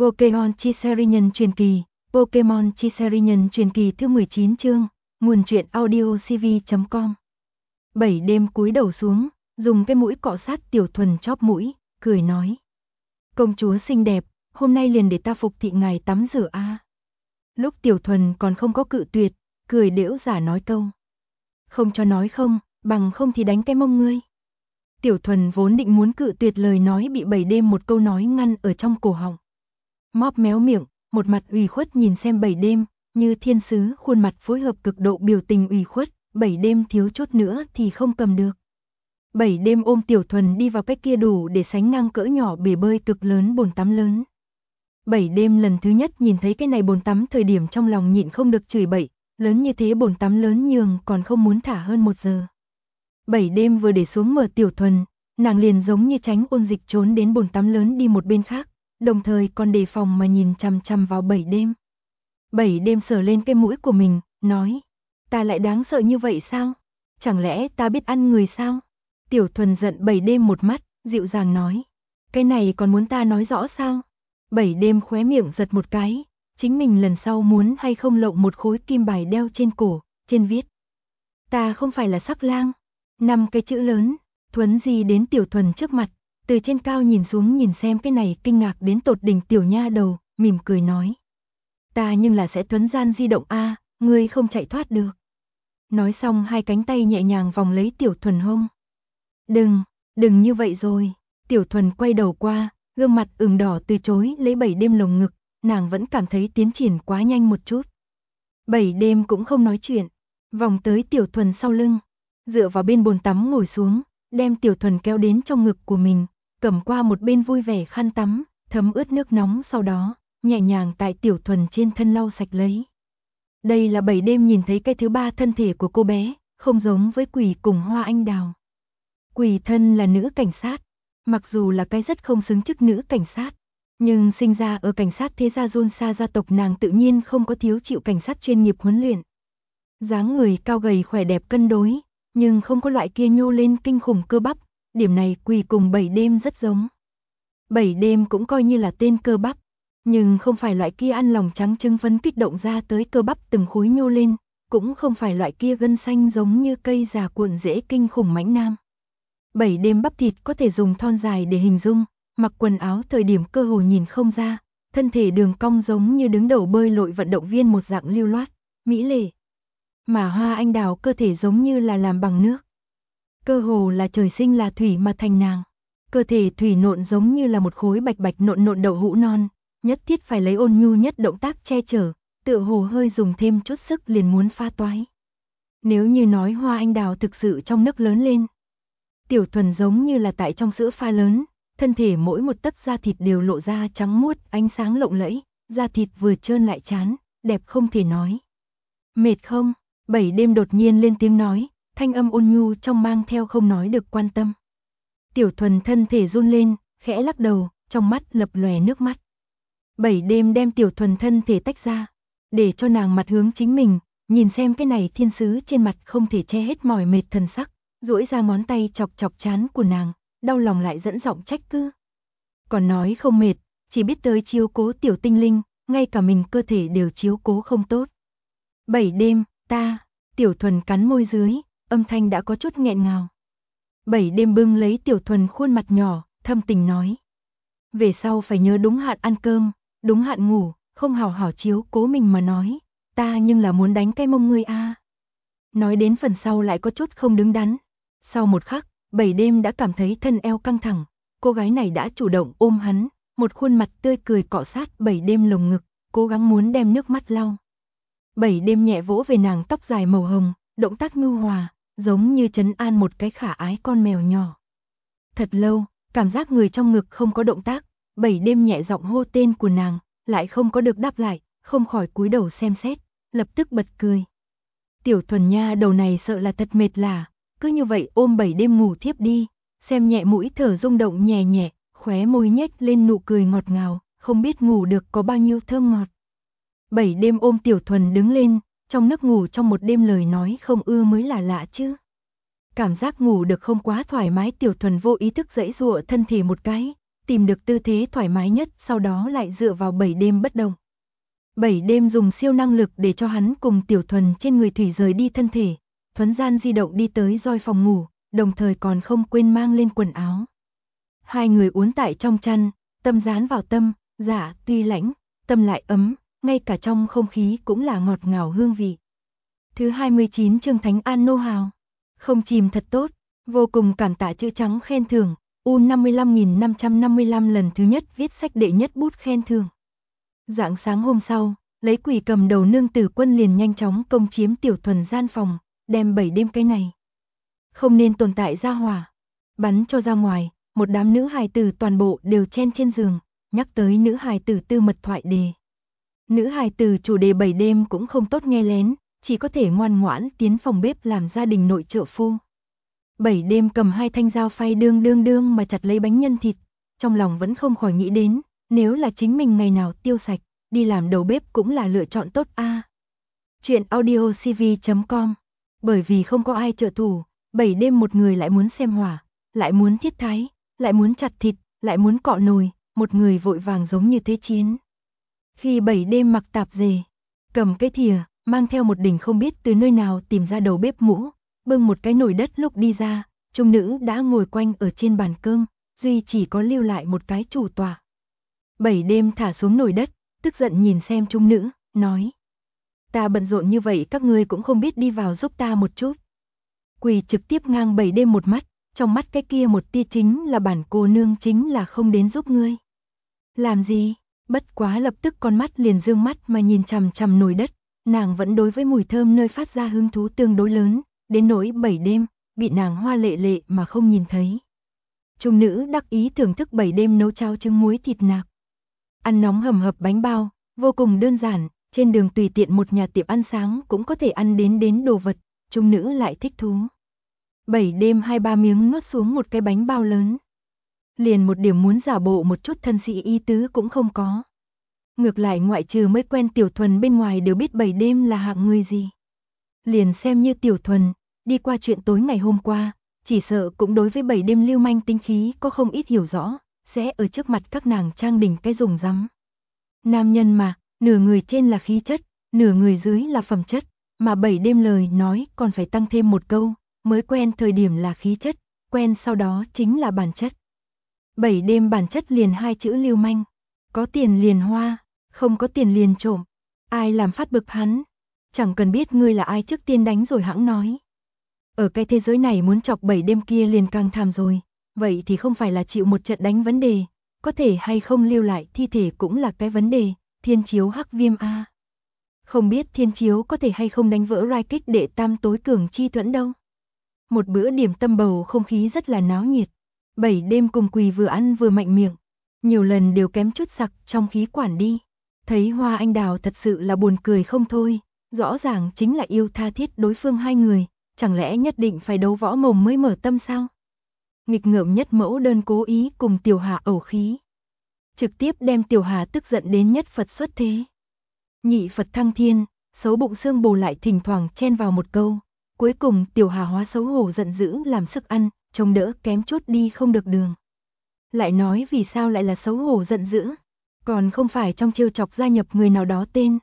Pokémon Chi Nhân truyền kỳ, Pokémon Chi Nhân truyền kỳ thứ 19 chương, nguồn truyện audio cv.com. 7 đêm cúi đầu xuống, dùng cái mũi cọ sát Tiểu Thuần chóp mũi, cười nói. Công chúa xinh đẹp, hôm nay liền để ta phục thị ngài tắm rửa a. Lúc Tiểu Thuần còn không có cự tuyệt, cười đễu giả nói câu. Không cho nói không, bằng không thì đánh cái mông ngươi. Tiểu Thuần vốn định muốn cự tuyệt lời nói bị 7 đêm một câu nói ngăn ở trong cổ họng. Móp méo miệng, một mặt ủy khuất nhìn xem 7 đêm, như thiên sứ khuôn mặt phối hợp cực độ biểu tình ủy khuất, 7 đêm thiếu chút nữa thì không cầm được. 7 đêm ôm Tiểu Thuần đi vào cái kia đủ để sánh ngang cỡ nhỏ bể bơi cực lớn bồn tắm lớn. 7 đêm lần thứ nhất nhìn thấy cái này bồn tắm thời điểm trong lòng nhịn không được chửi bậy, lớn như thế bồn tắm lớn nhường còn không muốn thả hơn 1 giờ. 7 đêm vừa để xuống mở Tiểu Thuần, nàng liền giống như tránh ôn dịch trốn đến bồn tắm lớn đi một bên khác, đồng thời còn đề phòng mà nhìn chằm chằm vào 7 đêm. 7 đêm sờ lên cái mũi của mình, nói, ta lại đáng sợ như vậy sao? Chẳng lẽ ta biết ăn người sao? Tiểu Thuần giận 7 đêm một mắt, dịu dàng nói, cái này còn muốn ta nói rõ sao? 7 đêm khóe miệng giật một cái, chính mình lần sau muốn hay không lộng một khối kim bài đeo trên cổ, trên viết. Ta không phải là sắc lang. 5 cái chữ lớn, Thuấn di đến Tiểu Thuần trước mặt, từ trên cao nhìn xuống nhìn xem cái này kinh ngạc đến tột đỉnh tiểu nha đầu, mỉm cười nói. Ta nhưng là sẽ thuấn gian di động a, ngươi không chạy thoát được. Nói xong hai cánh tay nhẹ nhàng vòng lấy Tiểu Thuần hông. Đừng như vậy rồi. Tiểu Thuần quay đầu qua, gương mặt ửng đỏ từ chối lấy 7 đêm lồng ngực, nàng vẫn cảm thấy tiến triển quá nhanh một chút. 7 đêm cũng không nói chuyện, vòng tới Tiểu Thuần sau lưng, dựa vào bên bồn tắm ngồi xuống, đem Tiểu Thuần kéo đến trong ngực của mình, cầm qua một bên vui vẻ khăn tắm, thấm ướt nước nóng sau đó, nhẹ nhàng tại Tiểu Thuần trên thân lau sạch lấy. Đây là 7 đêm nhìn thấy cái thứ ba thân thể của cô bé, không giống với Quỷ cùng Hoa Anh Đào. Quỷ thân là nữ cảnh sát, mặc dù là cái rất không xứng chức nữ cảnh sát, nhưng sinh ra ở cảnh sát thế gia John Sa gia tộc nàng tự nhiên không có thiếu chịu cảnh sát chuyên nghiệp huấn luyện. Dáng người cao gầy khỏe đẹp cân đối, nhưng không có loại kia nhô lên kinh khủng cơ bắp, điểm này Quỷ cùng 7 đêm rất giống. 7 đêm cũng coi như là tên cơ bắp, nhưng không phải loại kia ăn lòng trắng trứng phấn kích động ra tới cơ bắp từng khối nhô lên, cũng không phải loại kia gân xanh giống như cây già cuộn rễ kinh khủng mãnh nam. 7 đêm bắp thịt có thể dùng thon dài để hình dung, mặc quần áo thời điểm cơ hồ nhìn không ra, thân thể đường cong giống như đứng đầu bơi lội vận động viên một dạng lưu loát, mỹ lệ. Mà Hoa Anh Đào cơ thể giống như là làm bằng nước. Cơ hồ là trời sinh là thủy mà thành nàng. Cơ thể thủy nộn giống như là một khối bạch bạch nộn nộn đậu hũ non, nhất thiết phải lấy ôn nhu nhất động tác che chở, tựa hồ hơi dùng thêm chút sức liền muốn pha toái. Nếu như nói Hoa Anh Đào thực sự trong nước lớn lên, Tiểu Thuần giống như là tại trong sữa pha lớn, thân thể mỗi một tấc da thịt đều lộ ra trắng muốt, ánh sáng lộng lẫy, da thịt vừa trơn lại chán, đẹp không thể nói. Mệt không? 7 đêm đột nhiên lên tiếng nói, thanh âm ôn nhu trong mang theo không nói được quan tâm. Tiểu Thuần thân thể run lên, khẽ lắc đầu, trong mắt lập lòe nước mắt. 7 đêm đem Tiểu Thuần thân thể tách ra, để cho nàng mặt hướng chính mình, nhìn xem cái này thiên sứ trên mặt không thể che hết mỏi mệt thần sắc, duỗi ra ngón tay chọc chọc trán của nàng, đau lòng lại dẫn giọng trách cứ. Còn nói không mệt, chỉ biết tới chiếu cố tiểu tinh linh, ngay cả mình cơ thể đều chiếu cố không tốt. 7 đêm, ta, Tiểu Thuần cắn môi dưới, âm thanh đã có chút nghẹn ngào. 7 đêm bưng lấy Tiểu Thuần khuôn mặt nhỏ, thâm tình nói. Về sau phải nhớ đúng hạn ăn cơm, đúng hạn ngủ, không hào hảo chiếu cố mình mà nói, ta nhưng là muốn đánh cái mông ngươi a. Nói đến phần sau lại có chút không đứng đắn. Sau một khắc, 7 đêm đã cảm thấy thân eo căng thẳng, cô gái này đã chủ động ôm hắn, một khuôn mặt tươi cười cọ sát 7 đêm lồng ngực, cố gắng muốn đem nước mắt lau. 7 đêm nhẹ vỗ về nàng tóc dài màu hồng, động tác nhu hòa, giống như trấn an một cái khả ái con mèo nhỏ. Thật lâu, cảm giác người trong ngực không có động tác, 7 đêm nhẹ giọng hô tên của nàng, lại không có được đáp lại, không khỏi cúi đầu xem xét, lập tức bật cười. Tiểu Thuần nha đầu này sợ là thật mệt lả, cứ như vậy ôm 7 đêm ngủ thiếp đi, xem nhẹ mũi thở rung động nhẹ nhẹ, khóe môi nhếch lên nụ cười ngọt ngào, không biết ngủ được có bao nhiêu thơm ngọt. 7 đêm ôm Tiểu Thuần đứng lên, trong giấc ngủ trong một đêm lời nói không ưa mới là lạ chứ. Cảm giác ngủ được không quá thoải mái Tiểu Thuần vô ý thức giãy giụa thân thể một cái, tìm được tư thế thoải mái nhất, sau đó lại dựa vào 7 đêm bất động. 7 đêm dùng siêu năng lực để cho hắn cùng Tiểu Thuần trên người thủy rời đi thân thể, thuấn gian di động đi tới roi phòng ngủ, đồng thời còn không quên mang lên quần áo. Hai người uốn tại trong chăn, tâm dán vào tâm, dạ tuy lãnh, tâm lại ấm, ngay cả trong không khí cũng là ngọt ngào hương vị. Thứ 29 chương Thánh An Nô Hào. Không chìm thật tốt, vô cùng cảm tạ chữ trắng khen thưởng, U55.555 lần thứ nhất viết sách đệ nhất bút khen thưởng. Rạng sáng hôm sau, lấy Quỷ cầm đầu nương tử quân liền nhanh chóng công chiếm Tiểu Thuần gian phòng, đem 7 đêm cái này không nên tồn tại ra hỏa, bắn cho ra ngoài, một đám nữ hài tử toàn bộ đều chen trên giường, nhắc tới nữ hài tử tư mật thoại đề. Nữ hài tử chủ đề 7 đêm cũng không tốt nghe lén, chỉ có thể ngoan ngoãn tiến phòng bếp làm gia đình nội trợ phu. 7 đêm cầm 2 thanh dao phay đương mà chặt lấy bánh nhân thịt, trong lòng vẫn không khỏi nghĩ đến, nếu là chính mình ngày nào tiêu sạch, đi làm đầu bếp cũng là lựa chọn tốt a. Chuyện audiocv.com. Bởi vì không có ai trợ thủ, 7 đêm một người lại muốn xem hỏa, lại muốn thiết thái, lại muốn chặt thịt, lại muốn cọ nồi, một người vội vàng giống như thế chiến. Khi 7 đêm mặc tạp dề, cầm cái thìa, mang theo một đỉnh không biết từ nơi nào tìm ra đầu bếp mũ, bưng một cái nồi đất lúc đi ra, trung nữ đã ngồi quanh ở trên bàn cơm, duy chỉ có lưu lại một cái chủ tọa. 7 đêm thả xuống nồi đất, tức giận nhìn xem trung nữ, nói: ta bận rộn như vậy các ngươi cũng không biết đi vào giúp ta một chút. Quỳ trực tiếp ngang 7 đêm một mắt, trong mắt cái kia một tia chính là bản cô nương chính là không đến giúp ngươi. Làm gì? Bất quá lập tức con mắt liền dương mắt mà nhìn chằm chằm nồi đất, nàng vẫn đối với mùi thơm nơi phát ra hứng thú tương đối lớn, đến nỗi 7 đêm, bị nàng hoa lệ lệ mà không nhìn thấy. Trung nữ đắc ý thưởng thức 7 đêm nấu cháo trứng muối thịt nạc. Ăn nóng hầm hập bánh bao, vô cùng đơn giản, trên đường tùy tiện một nhà tiệm ăn sáng cũng có thể ăn đến đồ vật, trung nữ lại thích thú. 7 đêm 2-3 miếng nuốt xuống một cái bánh bao lớn. Liền một điểm muốn giả bộ một chút thân sĩ ý tứ cũng không có. Ngược lại ngoại trừ mới quen Tiểu Thuần bên ngoài đều biết 7 đêm là hạng người gì. Liền xem như Tiểu Thuần, đi qua chuyện tối ngày hôm qua, chỉ sợ cũng đối với 7 đêm lưu manh tinh khí có không ít hiểu rõ, sẽ ở trước mặt các nàng trang đỉnh cái dùng rắm. Nam nhân mà, nửa người trên là khí chất, nửa người dưới là phẩm chất, mà 7 đêm lời nói còn phải tăng thêm một câu, mới quen thời điểm là khí chất, quen sau đó chính là bản chất. 7 đêm bản chất liền 2 chữ lưu manh, có tiền liền hoa, không có tiền liền trộm, ai làm phát bực hắn, chẳng cần biết ngươi là ai trước tiên đánh rồi hãng nói. Ở cái thế giới này muốn chọc 7 đêm kia liền càng thảm rồi, vậy thì không phải là chịu một trận đánh vấn đề, có thể hay không lưu lại thi thể cũng là cái vấn đề, thiên chiếu hắc viêm a. Không biết thiên chiếu có thể hay không đánh vỡ rai kích đệ tam tối cường chi thuẫn đâu. Một bữa điểm tâm bầu không khí rất là náo nhiệt, 7 đêm cùng Quỳ vừa ăn vừa mạnh miệng, nhiều lần đều kém chút sặc trong khí quản đi. Thấy Hoa Anh Đào thật sự là buồn cười không thôi, rõ ràng chính là yêu tha thiết đối phương hai người, chẳng lẽ nhất định phải đấu võ mồm mới mở tâm sao? Nghịch ngợm nhất mẫu đơn cố ý cùng Tiểu Hà ẩu khí, trực tiếp đem Tiểu Hà tức giận đến nhất Phật xuất thế. Nhị Phật thăng thiên, xấu bụng xương bồ lại thỉnh thoảng chen vào một câu, cuối cùng Tiểu Hà hóa xấu hổ giận dữ làm sức ăn, trông đỡ kém chút đi không được đường. Lại nói vì sao lại là xấu hổ giận dữ, còn không phải trong trêu chọc gia nhập người nào đó tên.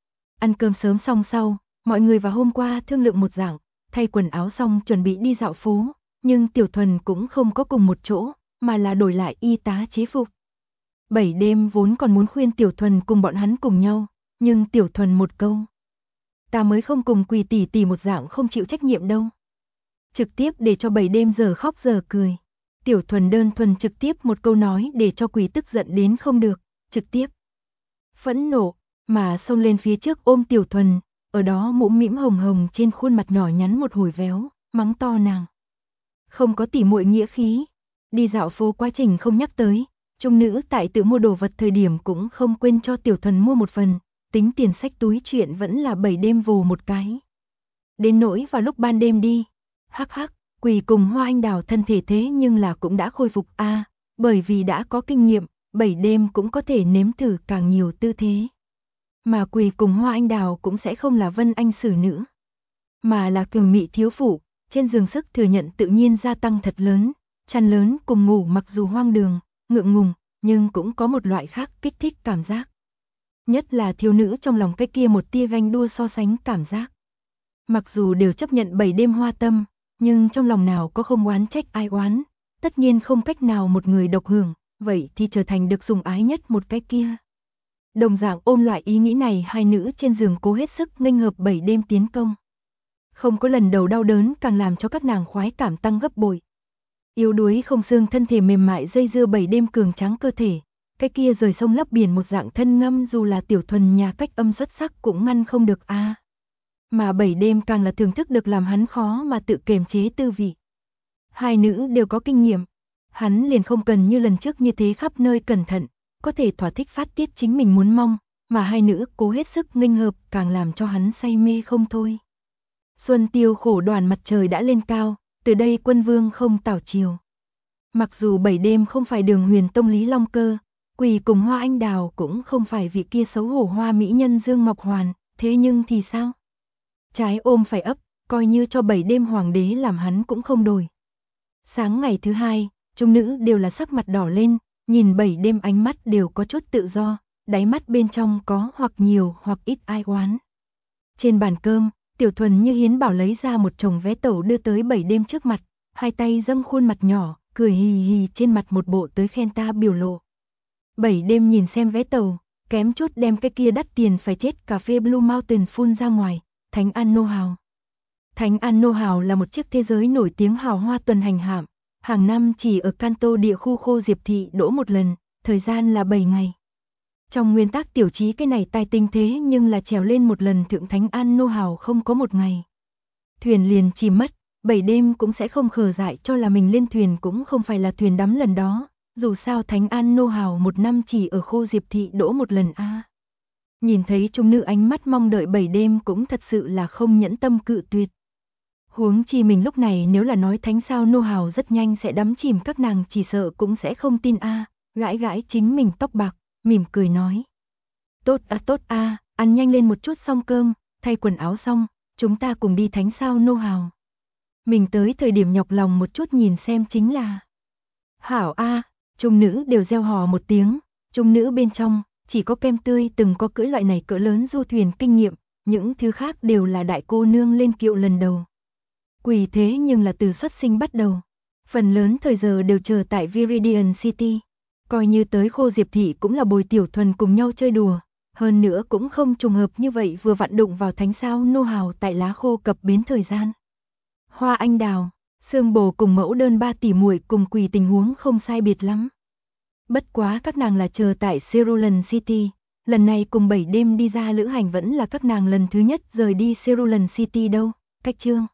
Ăn cơm sớm xong sau, mọi người vào hôm qua thương lượng một dạng, thay quần áo xong chuẩn bị đi dạo phố, nhưng Tiểu Thuần cũng không có cùng một chỗ, mà là đổi lại y tá chế phục. 7 đêm vốn còn muốn khuyên Tiểu Thuần cùng bọn hắn cùng nhau, nhưng Tiểu Thuần một câu: ta mới không cùng Quỳ tỷ tỷ một dạng không chịu trách nhiệm đâu. Trực tiếp để cho 7 đêm giờ khóc giờ cười. Tiểu Thuần đơn thuần trực tiếp một câu nói để cho Quỳ tức giận đến không được, trực tiếp phẫn nộ mà xông lên phía trước ôm Tiểu Thuần, ở đó mũm mĩm hồng hồng trên khuôn mặt nhỏ nhắn một hồi véo, mắng to nàng không có tỉ muội nghĩa khí. Đi dạo phố quá trình không nhắc tới, trung nữ tại tự mua đồ vật thời điểm cũng không quên cho Tiểu Thuần mua một phần, tính tiền sách túi chuyện vẫn là 7 đêm vồ một cái. Đến nỗi vào lúc ban đêm đi, hắc hắc, Quỳ cùng Hoa Anh Đào thân thể thế nhưng là cũng đã khôi phục a, bởi vì đã có kinh nghiệm, 7 đêm cũng có thể nếm thử càng nhiều tư thế. Mà Quỳ cùng Hoa Anh Đào cũng sẽ không là Vân Anh xử nữ, mà là cường mị thiếu phụ, trên giường sức thừa nhận tự nhiên gia tăng thật lớn, chăn lớn cùng ngủ mặc dù hoang đường, ngượng ngùng, nhưng cũng có một loại khác kích thích cảm giác. Nhất là thiếu nữ trong lòng cái kia một tia ganh đua so sánh cảm giác. Mặc dù đều chấp nhận 7 đêm hoa tâm, nhưng trong lòng nào có không oán trách ai oán, tất nhiên không cách nào một người độc hưởng, vậy thì trở thành được sủng ái nhất một cái kia. Đồng dạng ôm loại ý nghĩ này, hai nữ trên giường cố hết sức nghênh hợp 7 đêm tiến công. Không có lần đầu đau đớn càng làm cho các nàng khoái cảm tăng gấp bội. Yếu đuối không xương thân thể mềm mại dây dưa 7 đêm cường tráng cơ thể, cái kia rời sông lấp biển một dạng thân ngâm dù là Tiểu Thuần nhà cách âm xuất sắc cũng ngăn không được a. Mà 7 đêm càng là thưởng thức được làm hắn khó mà tự kiềm chế tư vị. Hai nữ đều có kinh nghiệm, hắn liền không cần như lần trước như thế khắp nơi cẩn thận, có thể thỏa thích phát tiết chính mình muốn mong, mà hai nữ cố hết sức nghênh hợp càng làm cho hắn say mê không thôi. Xuân tiêu khổ đoàn mặt trời đã lên cao, từ đây quân vương không tảo chiều. Mặc dù 7 đêm không phải Đường Huyền Tông Lý Long Cơ, Quỳ cùng Hoa Anh Đào cũng không phải vị kia xấu hổ hoa mỹ nhân Dương Ngọc Hoàn, thế nhưng thì sao? Trái ôm phải ấp, coi như cho 7 đêm hoàng đế làm hắn cũng không đổi. Sáng ngày thứ hai, chúng nữ đều là sắc mặt đỏ lên, nhìn 7 đêm ánh mắt đều có chút tự do, đáy mắt bên trong có hoặc nhiều hoặc ít ai oán. Trên bàn cơm, Tiểu Thuần như hiến bảo lấy ra một chồng vé tàu đưa tới 7 đêm trước mặt, hai tay dâng khuôn mặt nhỏ, cười hì hì trên mặt một bộ tới khen ta biểu lộ. 7 đêm nhìn xem vé tàu, kém chút đem cái kia đắt tiền phải chết cà phê Blue Mountain phun ra ngoài, Thánh An Nô Hào. Thánh An Nô Hào là một chiếc thế giới nổi tiếng hào hoa tuần hành hạm, hàng năm chỉ ở Kanto địa khu Khô Diệp Thị đỗ một lần, thời gian là 7 ngày. Trong nguyên tắc tiểu trí cái này tài tinh thế nhưng là trèo lên một lần thượng Thánh An Nô Hào không có một ngày. Thuyền liền chìm mất, 7 đêm cũng sẽ không khờ dại cho là mình lên thuyền cũng không phải là thuyền đắm lần đó, dù sao Thánh An Nô Hào một năm chỉ ở Khô Diệp Thị đỗ một lần a. Nhìn thấy trung nữ ánh mắt mong đợi 7 đêm cũng thật sự là không nhẫn tâm cự tuyệt. Huống chi mình lúc này nếu là nói Thánh sao Nô Hào rất nhanh sẽ đắm chìm các nàng chỉ sợ cũng sẽ không tin a. Gãi gãi chính mình tóc bạc, mỉm cười nói. Tốt a, ăn nhanh lên một chút xong cơm, thay quần áo xong, chúng ta cùng đi Thánh sao Nô Hào. Mình tới thời điểm nhọc lòng một chút nhìn xem chính là. Hảo a, trung nữ đều reo hò một tiếng, trung nữ bên trong chỉ có Kem Tươi từng có cưỡi loại này cỡ lớn du thuyền kinh nghiệm, những thứ khác đều là đại cô nương lên kiệu lần đầu. Quỳ thế nhưng là từ xuất sinh bắt đầu, phần lớn thời giờ đều chờ tại Viridian City, coi như tới Khô Diệp Thị cũng là bồi Tiểu Thuần cùng nhau chơi đùa, hơn nữa cũng không trùng hợp như vậy vừa vặn đụng vào Thánh sao Nô Hào tại lá khô cập bến thời gian. Hoa Anh Đào, Sương Bồ cùng mẫu đơn 3 tỷ muội cùng Quỳ tình huống không sai biệt lắm. Bất quá các nàng là chờ tại Cerulean City, lần này cùng 7 đêm đi ra lữ hành vẫn là các nàng lần thứ nhất rời đi Cerulean City đâu, cách chương.